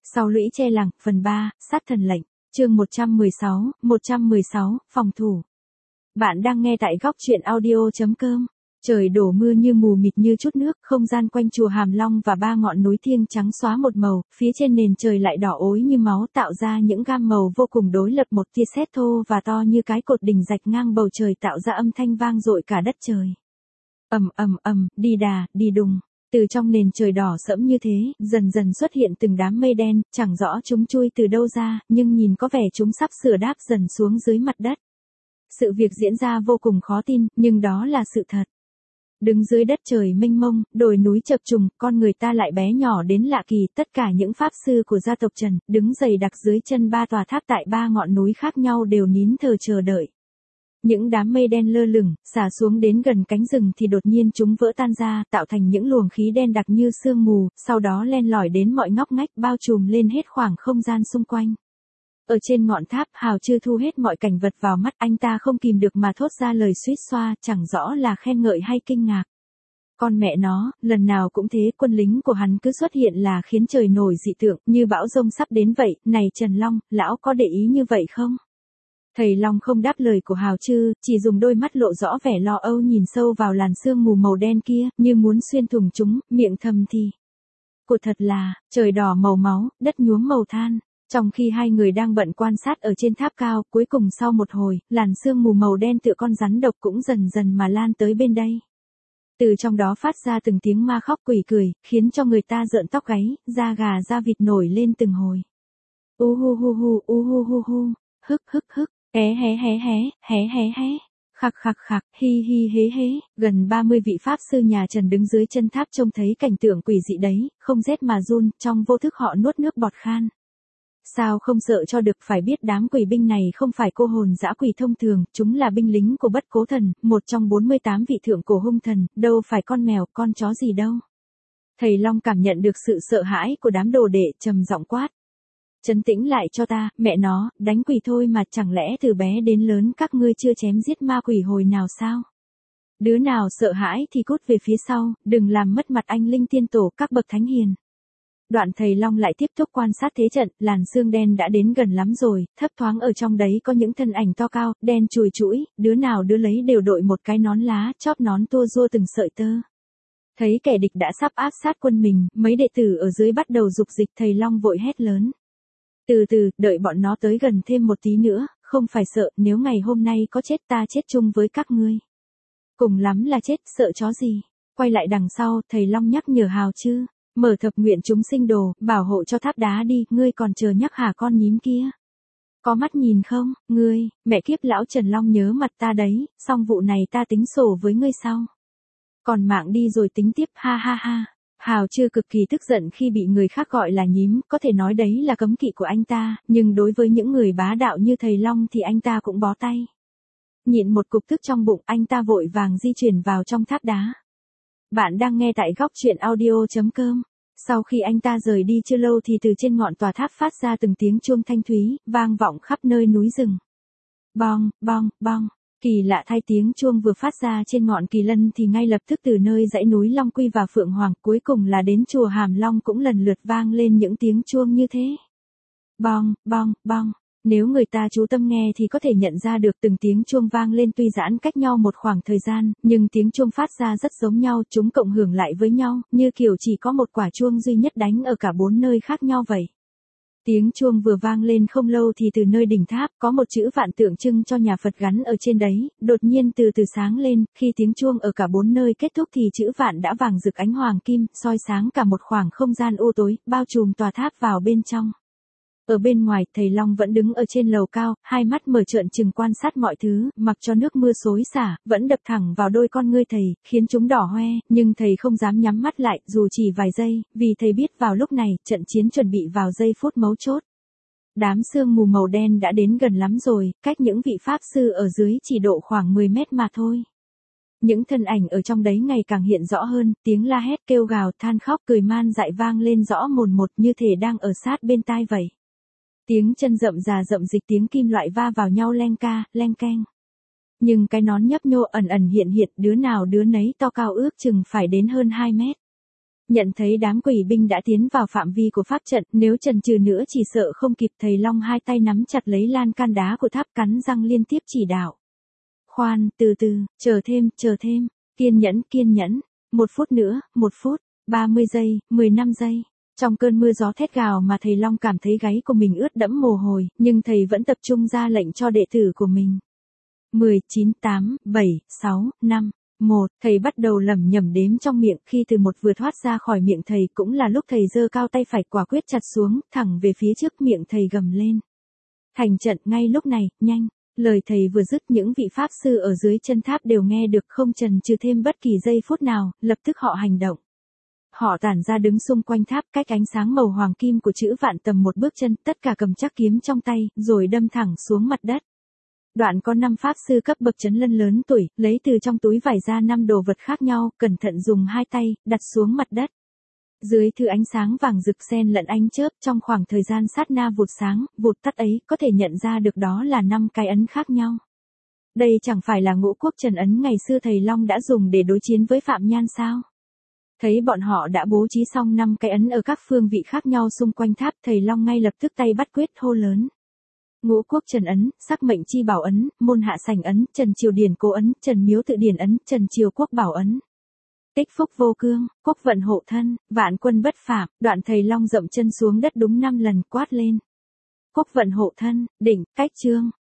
Sau lũy che làng, phần 3, sát thần lệnh, chương 116, phòng thủ. Bạn đang nghe tại góc truyện audio.com. Trời đổ mưa như mù mịt như chút nước, không gian quanh chùa Hàm Long và ba ngọn núi thiêng trắng xóa một màu, phía trên nền trời lại đỏ ối như máu tạo ra những gam màu vô cùng đối lập, một tia sét thô và to như cái cột đỉnh rạch ngang bầu trời tạo ra âm thanh vang dội cả đất trời. Ầm ầm ầm, đi đà, đi đùng. Từ trong nền trời đỏ sẫm như thế, dần dần xuất hiện từng đám mây đen, chẳng rõ chúng chui từ đâu ra, nhưng nhìn có vẻ chúng sắp sửa đáp dần xuống dưới mặt đất. Sự việc diễn ra vô cùng khó tin, nhưng đó là sự thật. Đứng dưới đất trời mênh mông, đồi núi chập trùng, con người ta lại bé nhỏ đến lạ kỳ, tất cả những pháp sư của gia tộc Trần, đứng dày đặc dưới chân ba tòa tháp tại ba ngọn núi khác nhau đều nín thở chờ đợi. Những đám mây đen lơ lửng, xả xuống đến gần cánh rừng thì đột nhiên chúng vỡ tan ra, tạo thành những luồng khí đen đặc như sương mù, sau đó len lỏi đến mọi ngóc ngách, bao trùm lên hết khoảng không gian xung quanh. Ở trên ngọn tháp, Hào Chư thu hết mọi cảnh vật vào mắt, anh ta không kìm được mà thốt ra lời suýt xoa, chẳng rõ là khen ngợi hay kinh ngạc. Con mẹ nó, lần nào cũng thế, quân lính của hắn cứ xuất hiện là khiến trời nổi dị tượng, như bão giông sắp đến vậy. Này Trần Long, lão có để ý như vậy không? Thầy Long không đáp lời của Hào Chư, chỉ dùng đôi mắt lộ rõ vẻ lo âu nhìn sâu vào làn sương mù màu đen kia, như muốn xuyên thủng chúng, miệng thầm thì. Cô thật là, trời đỏ màu máu, đất nhuốm màu than. Trong khi hai người đang bận quan sát ở trên tháp cao, cuối cùng sau một hồi, làn sương mù màu đen tựa con rắn độc cũng dần dần mà lan tới bên đây. Từ trong đó phát ra từng tiếng ma khóc quỷ cười, khiến cho người ta rợn tóc gáy, da gà da vịt nổi lên từng hồi. U hu hu, hức hức hức, hé, khặc khặc, hi hi hế hế. Gần 30 vị pháp sư nhà Trần đứng dưới chân tháp trông thấy cảnh tượng quỷ dị đấy, không rét mà run, trong vô thức họ nuốt nước bọt khan. Sao không sợ cho được, phải biết đám quỷ binh này không phải cô hồn dã quỷ thông thường, chúng là binh lính của Bất Cố Thần, một trong 48 vị thượng cổ hung thần, đâu phải con mèo, con chó gì đâu. Thầy Long cảm nhận được sự sợ hãi của đám đồ đệ, trầm giọng quát. Trấn tĩnh lại cho ta, mẹ nó, đánh quỷ thôi mà, chẳng lẽ từ bé đến lớn các ngươi chưa chém giết ma quỷ hồi nào sao? Đứa nào sợ hãi thì cút về phía sau, đừng làm mất mặt anh linh tiên tổ các bậc thánh hiền. Đoạn thầy Long lại tiếp tục quan sát thế trận, làn sương đen đã đến gần lắm rồi, thấp thoáng ở trong đấy có những thân ảnh to cao, đen chùi chũi, đứa nào đứa lấy đều đội một cái nón lá, chóp nón tua rua từng sợi tơ. Thấy kẻ địch đã sắp áp sát quân mình, mấy đệ tử ở dưới bắt đầu dục dịch, thầy Long vội hét lớn. Từ từ, đợi bọn nó tới gần thêm một tí nữa, không phải sợ, nếu ngày hôm nay có chết ta chết chung với các ngươi. Cùng lắm là chết, sợ chó gì. Quay lại đằng sau, thầy Long nhắc nhở Hào Chư. Mở thập nguyện chúng sinh đồ, bảo hộ cho tháp đá đi, ngươi còn chờ nhắc hả con nhím kia? Có mắt nhìn không, ngươi, mẹ kiếp lão Trần Long nhớ mặt ta đấy, xong vụ này ta tính sổ với ngươi sau. Còn mạng đi rồi tính tiếp, ha ha ha. Hào Chư cực kỳ tức giận khi bị người khác gọi là nhím, có thể nói đấy là cấm kỵ của anh ta, nhưng đối với những người bá đạo như thầy Long thì anh ta cũng bó tay. Nhịn một cục tức trong bụng, anh ta vội vàng di chuyển vào trong tháp đá. Bạn đang nghe tại góc truyện audio.com. Sau khi anh ta rời đi chưa lâu thì từ trên ngọn tòa tháp phát ra từng tiếng chuông thanh thúy, vang vọng khắp nơi núi rừng. Bong, bong, bong. Kỳ lạ thay, tiếng chuông vừa phát ra trên ngọn Kỳ Lân thì ngay lập tức từ nơi dãy núi Long Quy và Phượng Hoàng, cuối cùng là đến chùa Hàm Long cũng lần lượt vang lên những tiếng chuông như thế. Bong, bong, bong. Nếu người ta chú tâm nghe thì có thể nhận ra được từng tiếng chuông vang lên tuy giãn cách nhau một khoảng thời gian, nhưng tiếng chuông phát ra rất giống nhau, chúng cộng hưởng lại với nhau, như kiểu chỉ có một quả chuông duy nhất đánh ở cả 4 nơi khác nhau vậy. Tiếng chuông vừa vang lên không lâu thì từ nơi đỉnh tháp, có một chữ vạn tượng trưng cho nhà Phật gắn ở trên đấy, đột nhiên từ từ sáng lên, khi tiếng chuông ở cả 4 nơi kết thúc thì chữ vạn đã vàng rực ánh hoàng kim, soi sáng cả một khoảng không gian u tối, bao trùm tòa tháp vào bên trong. Ở bên ngoài, thầy Long vẫn đứng ở trên lầu cao, hai mắt mở trợn trừng quan sát mọi thứ, mặc cho nước mưa xối xả, vẫn đập thẳng vào đôi con ngươi thầy, khiến chúng đỏ hoe, nhưng thầy không dám nhắm mắt lại, dù chỉ vài giây, vì thầy biết vào lúc này, trận chiến chuẩn bị vào giây phút mấu chốt. Đám sương mù màu đen đã đến gần lắm rồi, cách những vị pháp sư ở dưới chỉ độ khoảng 10 mét mà thôi. Những thân ảnh ở trong đấy ngày càng hiện rõ hơn, tiếng la hét, kêu gào, than khóc, cười man dại vang lên rõ mồn một như thể đang ở sát bên tai vậy. Tiếng chân rậm rà rậm dịch, tiếng kim loại va vào nhau leng ca, leng keng. Nhưng cái nón nhấp nhô ẩn ẩn hiện hiện, đứa nào đứa nấy to cao ước chừng phải đến hơn 2 mét. Nhận thấy đám quỷ binh đã tiến vào phạm vi của pháp trận, nếu chần chừ nữa chỉ sợ không kịp, thầy Long hai tay nắm chặt lấy lan can đá của tháp, cắn răng liên tiếp chỉ đạo. Khoan, từ từ, chờ thêm, kiên nhẫn, 1 phút nữa, 1 phút, 30 giây, 15 giây. Trong cơn mưa gió thét gào mà thầy Long cảm thấy gáy của mình ướt đẫm mồ hôi, nhưng thầy vẫn tập trung ra lệnh cho đệ tử của mình. 10, 9, 8, 7, 6, 5, 1, thầy bắt đầu lẩm nhẩm đếm trong miệng, khi từ 1 vừa thoát ra khỏi miệng thầy cũng là lúc thầy giơ cao tay phải quả quyết chặt xuống, thẳng về phía trước, miệng thầy gầm lên. Thành trận ngay lúc này, nhanh. Lời thầy vừa dứt, những vị pháp sư ở dưới chân tháp đều nghe được, không chần chừ thêm bất kỳ giây phút nào, lập tức họ hành động. Họ tản ra đứng xung quanh tháp, cách ánh sáng màu hoàng kim của chữ vạn tầm 1 bước chân, tất cả cầm chắc kiếm trong tay, rồi đâm thẳng xuống mặt đất. Đoạn có 5 pháp sư cấp bậc chấn lân lớn tuổi, lấy từ trong túi vải ra 5 đồ vật khác nhau, cẩn thận dùng 2 tay, đặt xuống mặt đất. Dưới thứ ánh sáng vàng rực xen lẫn ánh chớp, trong khoảng thời gian sát na vụt sáng, vụt tắt ấy, có thể nhận ra được đó là 5 cái ấn khác nhau. Đây chẳng phải là Ngũ Quốc Trần ấn ngày xưa thầy Long đã dùng để đối chiến với Phạm Nhan sao? Thấy bọn họ đã bố trí xong 5 cái ấn ở các phương vị khác nhau xung quanh tháp, thầy Long ngay lập tức tay bắt quyết hô lớn. Ngũ Quốc Trần ấn, Sắc Mệnh Chi Bảo ấn, Môn Hạ Sành ấn, Trần Triều Điển Cố ấn, Trần Miếu Tự Điển ấn, Trần Triều Quốc Bảo ấn. Tích Phúc Vô Cương, Quốc Vận Hộ Thân, Vạn Quân Bất Phạm. Đoạn thầy Long dậm chân xuống đất đúng 5 lần, quát lên. Quốc Vận Hộ Thân, đỉnh, cách chương.